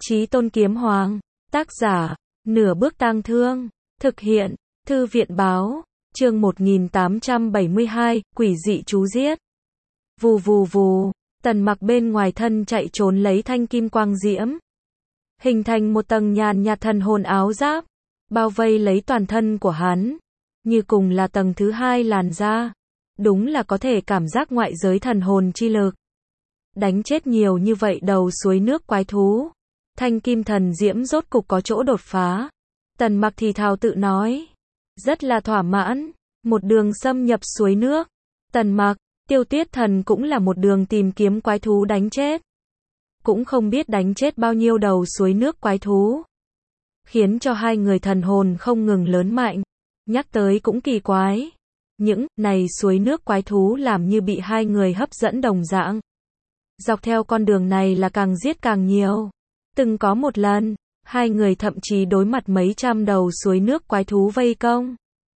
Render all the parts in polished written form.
Chí Tôn Kiếm Hoàng, tác giả, Nửa Bước Tang Thương, thực hiện, Thư viện báo, chương 1872, quỷ dị chú giết. Vù vù vù, Tần Mặc bên ngoài thân chạy trốn lấy thanh kim quang diễm, hình thành một tầng nhàn nhạt thần hồn áo giáp, bao vây lấy toàn thân của hắn, như cùng là tầng thứ hai làn da. Đúng là có thể cảm giác ngoại giới thần hồn chi lực. Đánh chết nhiều như vậy đầu suối nước quái thú, thanh kim thần diễm rốt cục có chỗ đột phá. Tần Mặc thì thào tự nói, rất là thỏa mãn, một đường xâm nhập suối nước. Tần Mặc, Tiêu Tuyết Thần cũng là một đường tìm kiếm quái thú đánh chết. Cũng không biết đánh chết bao nhiêu đầu suối nước quái thú, khiến cho hai người thần hồn không ngừng lớn mạnh. Nhắc tới cũng kỳ quái, những này suối nước quái thú làm như bị hai người hấp dẫn đồng dạng. Dọc theo con đường này là càng giết càng nhiều. Từng có một lần, hai người thậm chí đối mặt mấy trăm đầu suối nước quái thú vây công.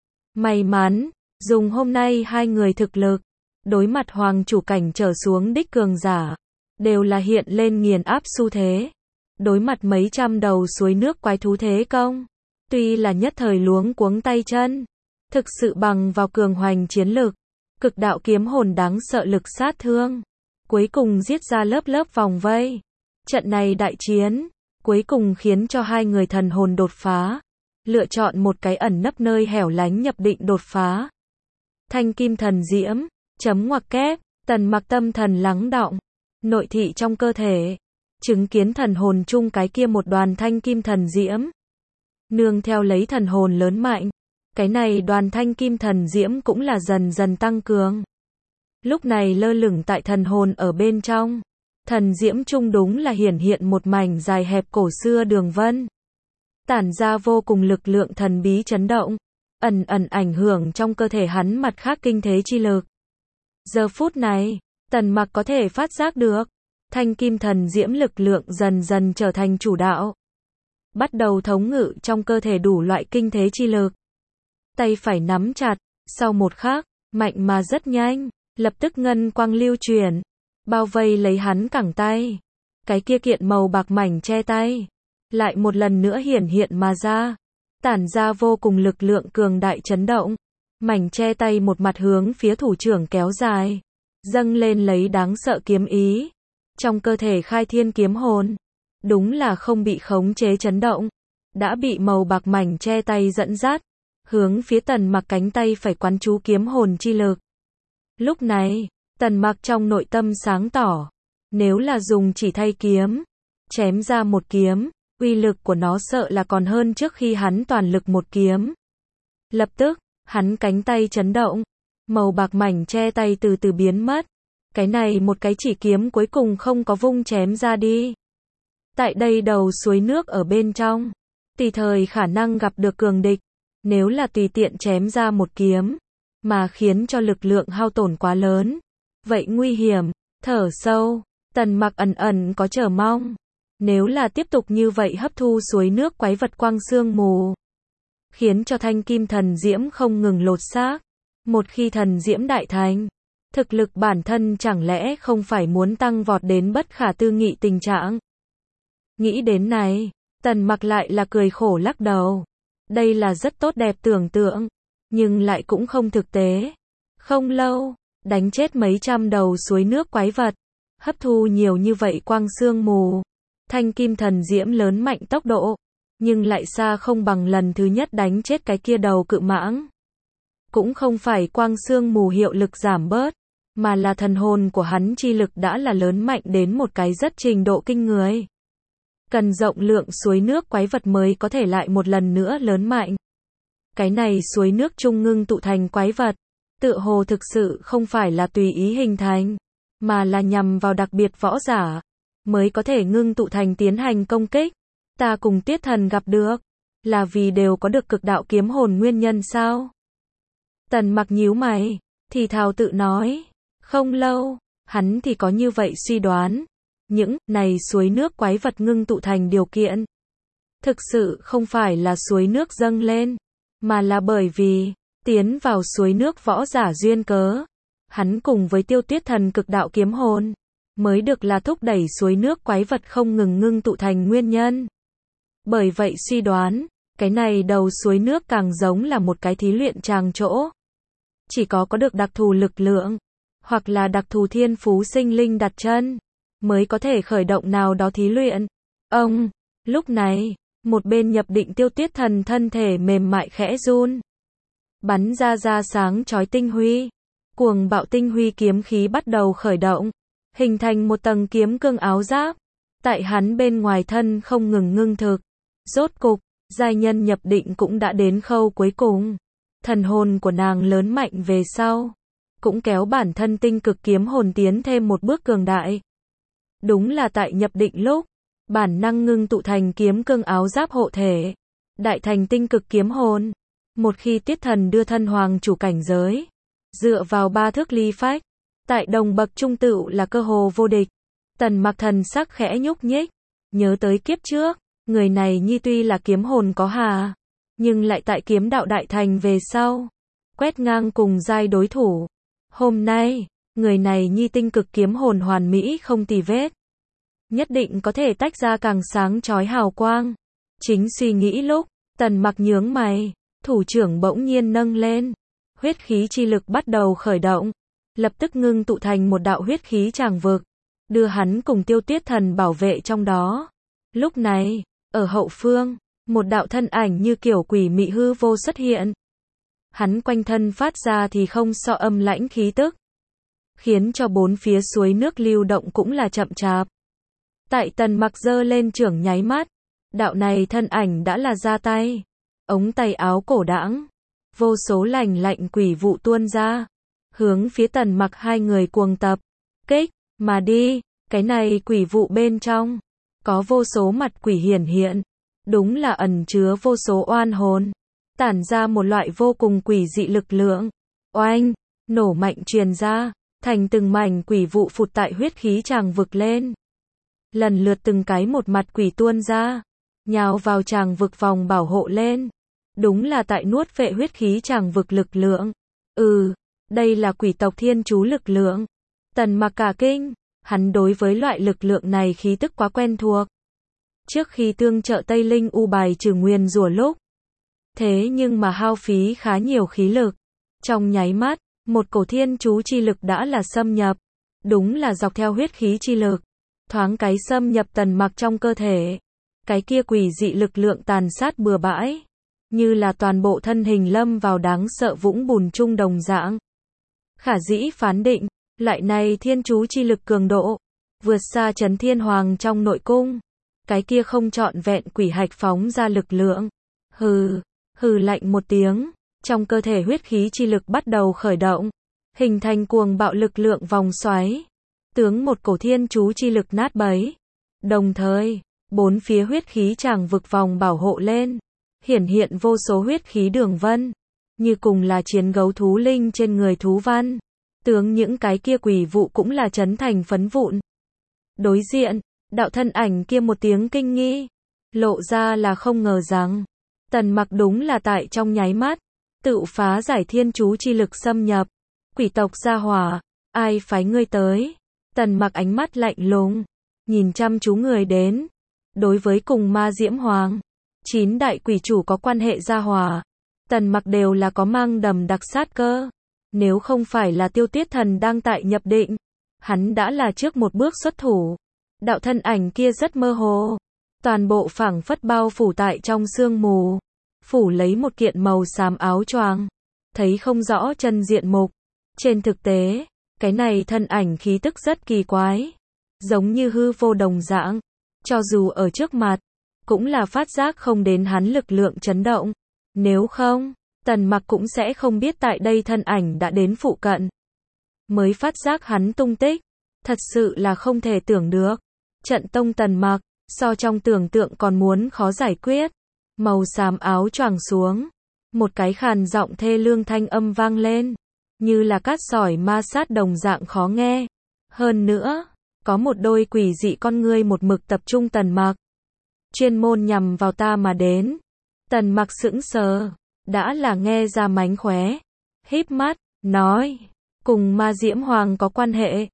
May mắn, dùng hôm nay hai người thực lực, đối mặt hoàng chủ cảnh trở xuống đích cường giả, đều là hiện lên nghiền áp xu thế. Đối mặt mấy trăm đầu suối nước quái thú thế công, tuy là nhất thời luống cuống tay chân, thực sự bằng vào cường hoành chiến lực, cực đạo kiếm hồn đáng sợ lực sát thương, cuối cùng giết ra lớp lớp vòng vây. Trận này đại chiến, cuối cùng khiến cho hai người thần hồn đột phá, lựa chọn một cái ẩn nấp nơi hẻo lánh nhập định đột phá. Thanh kim thần diễm, chấm ngoặc kép, Tần Mặc tâm thần lắng đọng, nội thị trong cơ thể, chứng kiến thần hồn chung cái kia một đoàn thanh kim thần diễm. Nương theo lấy thần hồn lớn mạnh, cái này đoàn thanh kim thần diễm cũng là dần dần tăng cường. Lúc này lơ lửng tại thần hồn ở bên trong, thần diễm chung đúng là hiển hiện một mảnh dài hẹp cổ xưa đường vân, tản ra vô cùng lực lượng thần bí chấn động, ẩn ẩn ảnh hưởng trong cơ thể hắn mặt khác kinh thế chi lực. Giờ phút này, Tần Mặc có thể phát giác được, thanh kim thần diễm lực lượng dần dần trở thành chủ đạo, bắt đầu thống ngự trong cơ thể đủ loại kinh thế chi lực. Tay phải nắm chặt, sau một khắc, mạnh mà rất nhanh, lập tức ngân quang lưu chuyển, bao vây lấy hắn cẳng tay. Cái kia kiện màu bạc mảnh che tay, lại một lần nữa hiển hiện mà ra, tản ra vô cùng lực lượng cường đại chấn động. Mảnh che tay một mặt hướng phía thủ trưởng kéo dài, dâng lên lấy đáng sợ kiếm ý. Trong cơ thể khai thiên kiếm hồn, đúng là không bị khống chế chấn động, đã bị màu bạc mảnh che tay dẫn dắt, hướng phía Tần Mặc cánh tay phải quán chú kiếm hồn chi lực. Lúc này, Tần Mặc trong nội tâm sáng tỏ, nếu là dùng chỉ thay kiếm, chém ra một kiếm, uy lực của nó sợ là còn hơn trước khi hắn toàn lực một kiếm. Lập tức, hắn cánh tay chấn động, màu bạc mảnh che tay từ từ biến mất. Cái này một cái chỉ kiếm cuối cùng không có vung chém ra đi. Tại đây đầu suối nước ở bên trong, tùy thời khả năng gặp được cường địch, nếu là tùy tiện chém ra một kiếm, mà khiến cho lực lượng hao tổn quá lớn, vậy nguy hiểm. Thở sâu, Tần Mặc ẩn ẩn có chờ mong, nếu là tiếp tục như vậy hấp thu suối nước quái vật quang sương mù, khiến cho thanh kim thần diễm không ngừng lột xác. Một khi thần diễm đại thành, thực lực bản thân chẳng lẽ không phải muốn tăng vọt đến bất khả tư nghị tình trạng. Nghĩ đến này, Tần Mặc lại là cười khổ lắc đầu. Đây là rất tốt đẹp tưởng tượng, nhưng lại cũng không thực tế. Không lâu, đánh chết mấy trăm đầu suối nước quái vật, hấp thu nhiều như vậy quang sương mù, thanh kim thần diễm lớn mạnh tốc độ, nhưng lại xa không bằng lần thứ nhất đánh chết cái kia đầu cự mãng. Cũng không phải quang sương mù hiệu lực giảm bớt, mà là thần hồn của hắn chi lực đã là lớn mạnh đến một cái rất trình độ kinh người. Cần rộng lượng suối nước quái vật mới có thể lại một lần nữa lớn mạnh. Cái này suối nước chung ngưng tụ thành quái vật, tựa hồ thực sự không phải là tùy ý hình thành, mà là nhằm vào đặc biệt võ giả, mới có thể ngưng tụ thành tiến hành công kích. Ta cùng Tiết Thần gặp được, là vì đều có được cực đạo kiếm hồn nguyên nhân sao? Tần Mặc nhíu mày, thì thào tự nói. Không lâu, hắn thì có như vậy suy đoán. Những này suối nước quái vật ngưng tụ thành điều kiện, thực sự không phải là suối nước dâng lên, mà là bởi vì tiến vào suối nước võ giả duyên cớ. Hắn cùng với Tiêu Tuyết Thần cực đạo kiếm hồn, mới được là thúc đẩy suối nước quái vật không ngừng ngưng tụ thành nguyên nhân. Bởi vậy suy đoán, cái này đầu suối nước càng giống là một cái thí luyện tràng chỗ. Chỉ có được đặc thù lực lượng, hoặc là đặc thù thiên phú sinh linh đặt chân, mới có thể khởi động nào đó thí luyện. Lúc này, một bên nhập định Tiêu Tuyết Thần thân thể mềm mại khẽ run. Bắn ra sáng chói tinh huy. Cuồng bạo tinh huy kiếm khí bắt đầu khởi động, hình thành một tầng kiếm cương áo giáp. Tại hắn bên ngoài thân không ngừng ngưng thực. Rốt cục, giai nhân nhập định cũng đã đến khâu cuối cùng. Thần hồn của nàng lớn mạnh về sau, cũng kéo bản thân tinh cực kiếm hồn tiến thêm một bước cường đại. Đúng là tại nhập định lúc, bản năng ngưng tụ thành kiếm cương áo giáp hộ thể, đại thành tinh cực kiếm hồn. Một khi Tiết Thần đưa thân hoàng chủ cảnh giới, dựa vào 3 thước ly phách, tại đồng bậc trung tựu là cơ hồ vô địch. Tần Mặc thần sắc khẽ nhúc nhích, nhớ tới kiếp trước, người này nhi tuy là kiếm hồn có hà, nhưng lại tại kiếm đạo đại thành về sau, quét ngang cùng giai đối thủ. Hôm nay, người này nhi tinh cực kiếm hồn hoàn mỹ không tì vết, nhất định có thể tách ra càng sáng chói hào quang. Chính suy nghĩ lúc, Tần Mặc nhướng mày, thủ trưởng bỗng nhiên nâng lên, huyết khí chi lực bắt đầu khởi động, lập tức ngưng tụ thành một đạo huyết khí tràng vực, đưa hắn cùng Tiêu Tuyết Thần bảo vệ trong đó. Lúc này, ở hậu phương, một đạo thân ảnh như kiểu quỷ mị hư vô xuất hiện. Hắn quanh thân phát ra thì không so âm lãnh khí tức, khiến cho bốn phía suối nước lưu động cũng là chậm chạp. Tại Tần Mặc giơ lên trưởng nháy mắt, đạo này thân ảnh đã là ra tay, ống tay áo cổ đãng, vô số lạnh lạnh quỷ vụ tuôn ra, hướng phía Tần Mặc hai người cuồng tập kích mà đi. Cái này quỷ vụ bên trong có vô số mặt quỷ hiển hiện, đúng là ẩn chứa vô số oan hồn, tản ra một loại vô cùng quỷ dị lực lượng. Oanh, nổ mạnh truyền ra, thành từng mảnh quỷ vụ phụt tại huyết khí tràng vực lên. Lần lượt từng cái một mặt quỷ tuôn ra, nhào vào tràng vực vòng bảo hộ lên. Đúng là tại nuốt phệ huyết khí tràng vực lực lượng. Đây là quỷ tộc thiên chú lực lượng. Tần Mặc cả kinh, hắn đối với loại lực lượng này khí tức quá quen thuộc. Trước khi tương trợ Tây Linh U bài trừ nguyền rủa lúc, thế nhưng mà hao phí khá nhiều khí lực. Trong nháy mắt, một cổ thiên chú chi lực đã là xâm nhập. Đúng là dọc theo huyết khí chi lực, thoáng cái xâm nhập Tần Mặc trong cơ thể. Cái kia quỷ dị lực lượng tàn sát bừa bãi, như là toàn bộ thân hình lâm vào đáng sợ vũng bùn chung đồng dạng. Khả dĩ phán định, lại này thiên chú chi lực cường độ, vượt xa Chấn Thiên Hoàng trong nội cung. Cái kia không trọn vẹn quỷ hạch phóng ra lực lượng. Hừ lạnh một tiếng, trong cơ thể huyết khí chi lực bắt đầu khởi động, hình thành cuồng bạo lực lượng vòng xoáy, tướng một cổ thiên chú chi lực nát bấy. Đồng thời, bốn phía huyết khí tràng vực vòng bảo hộ lên, hiển hiện vô số huyết khí đường vân, như cùng là chiến gấu thú linh trên người thú văn, tướng những cái kia quỷ vụ cũng là chấn thành phấn vụn. Đối diện, đạo thân ảnh kia một tiếng kinh nghi, lộ ra là không ngờ rằng, Tần Mặc đúng là tại trong nháy mắt, tự phá giải thiên chú chi lực xâm nhập. Quỷ tộc gia hỏa, ai phái ngươi tới? Tần Mặc ánh mắt lạnh lùng, nhìn chăm chú người đến. Đối với cùng Ma Diễm Hoàng, 9 đại quỷ chủ có quan hệ gia hỏa, Tần Mặc đều là có mang đầm đặc sát cơ. Nếu không phải là Tiêu Tuyết Thần đang tại nhập định, hắn đã là trước một bước xuất thủ. Đạo thân ảnh kia rất mơ hồ, toàn bộ phảng phất bao phủ tại trong sương mù, phủ lấy một kiện màu xám áo choàng, thấy không rõ chân diện mục. Trên thực tế, cái này thân ảnh khí tức rất kỳ quái, giống như hư vô đồng dạng, cho dù ở trước mặt, cũng là phát giác không đến hắn lực lượng chấn động. Nếu không, Tần Mặc cũng sẽ không biết tại đây thân ảnh đã đến phụ cận, mới phát giác hắn tung tích. Thật sự là không thể tưởng được. Trận tông Tần Mặc, so trong tưởng tượng còn muốn khó giải quyết. Màu xám áo choàng xuống, một cái khàn giọng thê lương thanh âm vang lên, như là cát sỏi ma sát đồng dạng khó nghe. Hơn nữa, có một đôi quỷ dị con ngươi một mực tập trung Tần Mặc, chuyên môn nhằm vào ta mà đến. Tần Mặc sững sờ, đã là nghe ra mánh khóe, híp mắt, nói, cùng Ma Diễm Hoàng có quan hệ.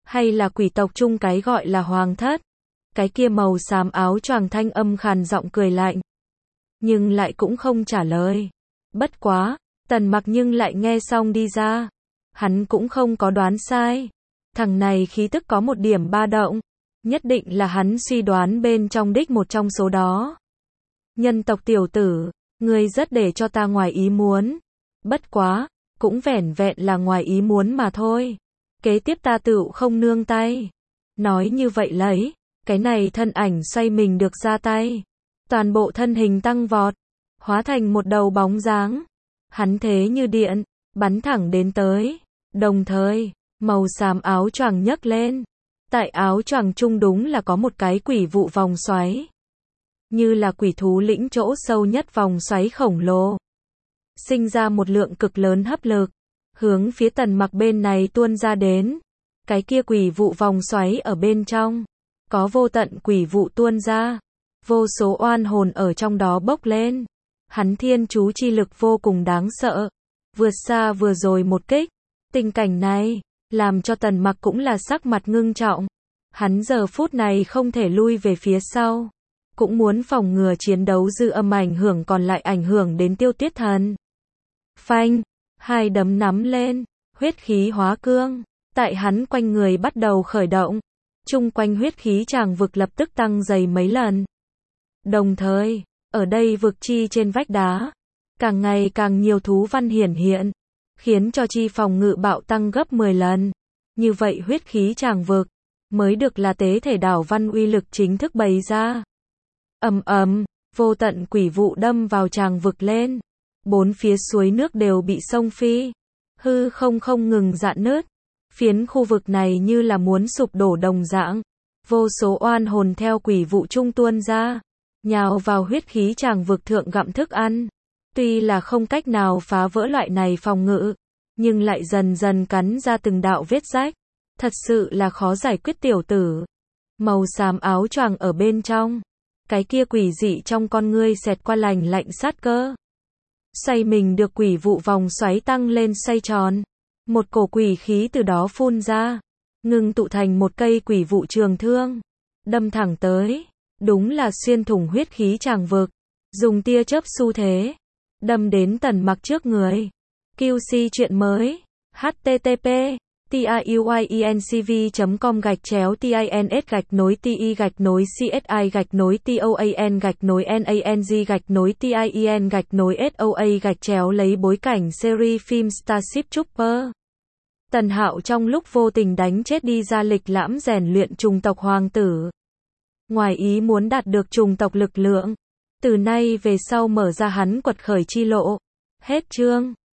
Hay là quỷ tộc chung cái gọi là hoàng thất? Cái kia màu xám áo choàng thanh âm khàn giọng cười lạnh. Nhưng lại cũng không trả lời. Bất quá, Tần Mặc nhưng lại nghe xong đi ra. Hắn cũng không có đoán sai. Thằng này khí tức có một điểm ba động. Nhất định là hắn suy đoán bên trong đích một trong số đó. Nhân tộc tiểu tử, ngươi rất để cho ta ngoài ý muốn. Bất quá, cũng vẻn vẹn là ngoài ý muốn mà thôi. Kế tiếp ta tựu không nương tay. Nói như vậy lấy, cái này thân ảnh xoay mình được ra tay. Toàn bộ thân hình tăng vọt, hóa thành một đầu bóng dáng. Hắn thế như điện, bắn thẳng đến tới. Đồng thời, màu xám áo choàng nhấc lên. Tại áo choàng trung đúng là có một cái quỷ vụ vòng xoáy. Như là quỷ thú lĩnh chỗ sâu nhất vòng xoáy khổng lồ. Sinh ra một lượng cực lớn hấp lực. Hướng phía Tần Mặc bên này tuôn ra đến. Cái kia quỷ vụ vòng xoáy ở bên trong. Có vô tận quỷ vụ tuôn ra. Vô số oan hồn ở trong đó bốc lên. Hắn thiên chú chi lực vô cùng đáng sợ. Vượt xa vừa rồi một kích. Tình cảnh này, làm cho Tần Mặc cũng là sắc mặt ngưng trọng. Hắn giờ phút này không thể lui về phía sau. Cũng muốn phòng ngừa chiến đấu dư âm ảnh hưởng còn lại ảnh hưởng đến Tiêu Tuyết Thần. Phanh, hai đấm nắm lên, huyết khí hóa cương. Tại hắn quanh người bắt đầu khởi động. Chung quanh huyết khí tràng vực lập tức tăng dày mấy lần. Đồng thời, ở đây vực chi trên vách đá, càng ngày càng nhiều thú văn hiển hiện, khiến cho chi phòng ngự bạo tăng gấp 10 lần. Như vậy huyết khí tràng vực, mới được là tế thể đảo văn uy lực chính thức bày ra. Ầm ầm, vô tận quỷ vụ đâm vào tràng vực lên. Bốn phía suối nước đều bị xông phi. Hư không ngừng rạn nứt. Phiến khu vực này như là muốn sụp đổ đồng dạng. Vô số oan hồn theo quỷ vụ trung tuôn ra. Nhào vào huyết khí tràng vực thượng gặm thức ăn. Tuy là không cách nào phá vỡ loại này phòng ngự. Nhưng lại dần dần cắn ra từng đạo vết rách. Thật sự là khó giải quyết tiểu tử. Màu xám áo choàng ở bên trong. Cái kia quỷ dị trong con ngươi xẹt qua lạnh lạnh sát cơ. Xoay mình được quỷ vụ vòng xoáy tăng lên xoay tròn. Một cổ quỷ khí từ đó phun ra. Ngưng tụ thành một cây quỷ vụ trường thương. Đâm thẳng tới. Đúng là xuyên thủng huyết khí tràng vực. Dùng tia chớp xu thế. Đâm đến Tần Mặc trước người. QC chuyện mới. http tiuyenCV.com/TINS-TOAN-NANG-TIEN-SOA lấy bối cảnh series phim Starship Trooper. Tần Hạo trong lúc vô tình đánh chết đi ra lịch lãm rèn luyện trùng tộc hoàng tử. Ngoài ý muốn đạt được trùng tộc lực lượng. Từ nay về sau mở ra hắn quật khởi chi lộ. Hết chương.